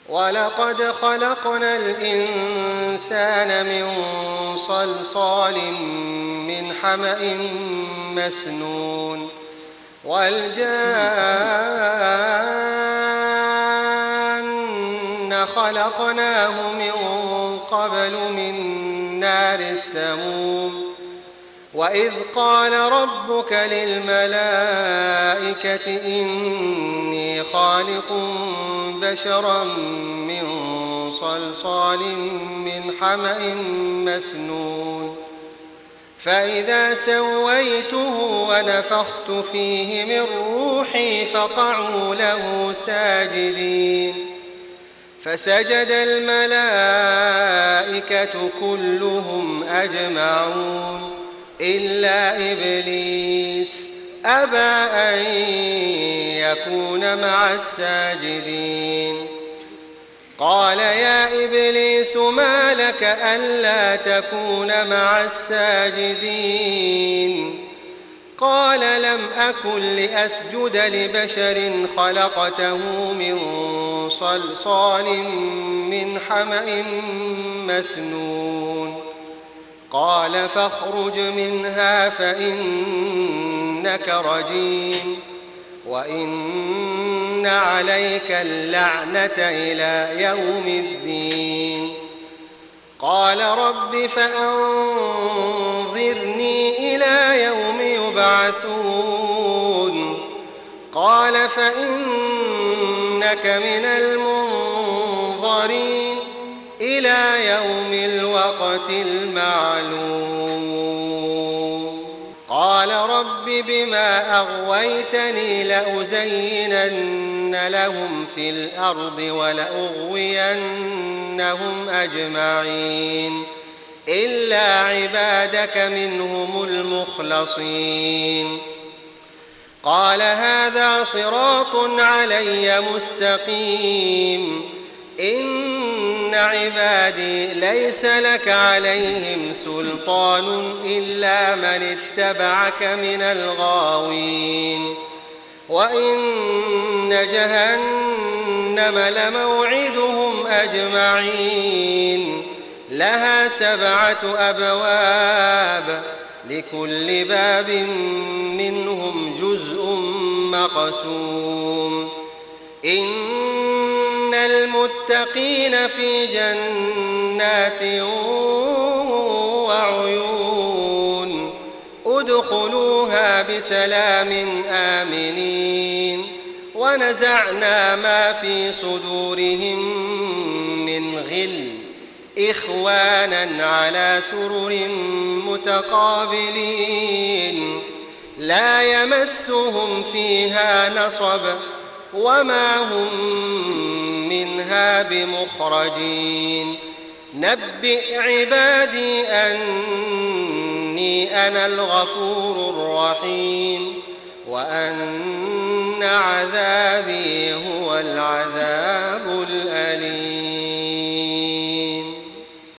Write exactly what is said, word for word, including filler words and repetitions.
ولقد خلقنا الإنسان من صلصال من حمأ مسنون والجان خلقناه من قبل من نار السموم وإذ قال ربك للملائكة إني خالق بشرا من صلصال من حمأ مسنون فإذا سويته ونفخت فيه من روحي فقعوا له ساجدين فسجد الملائكة كلهم أجمعون إلا إبليس أبى أن يكون مع الساجدين قال يا إبليس ما لك ألا تكون مع الساجدين قال لم أكن لأسجد لبشر خلقته من صلصال من حمأ مسنون قال فاخرج منها فإنك رجيم وإن عليك اللعنة إلى يوم الدين قال رب فأنظرني إلى يوم يبعثون قال فإنك من المنظرين إلى يوم الوقت المعلوم قال رب بما أغويتني لأزينن لهم في الأرض ولأغوينهم أجمعين إلا عبادك منهم المخلصين قال هذا صراط علي مستقيم إن عبادي ليس لك عليهم سلطان إلا من اتبعك من الغاوين وإن جهنم لموعدهم أجمعين لها سبعة أبواب لكل باب منهم جزء مقسوم إن المتقين في جنات وعيون ادخلوها بسلام آمنين ونزعنا ما في صدورهم من غل إخوانا على سرر متقابلين لا يمسهم فيها نصب وما هم منها بمخرجين نبئ عبادي أني أنا الغفور الرحيم وأن عذابي هو العذاب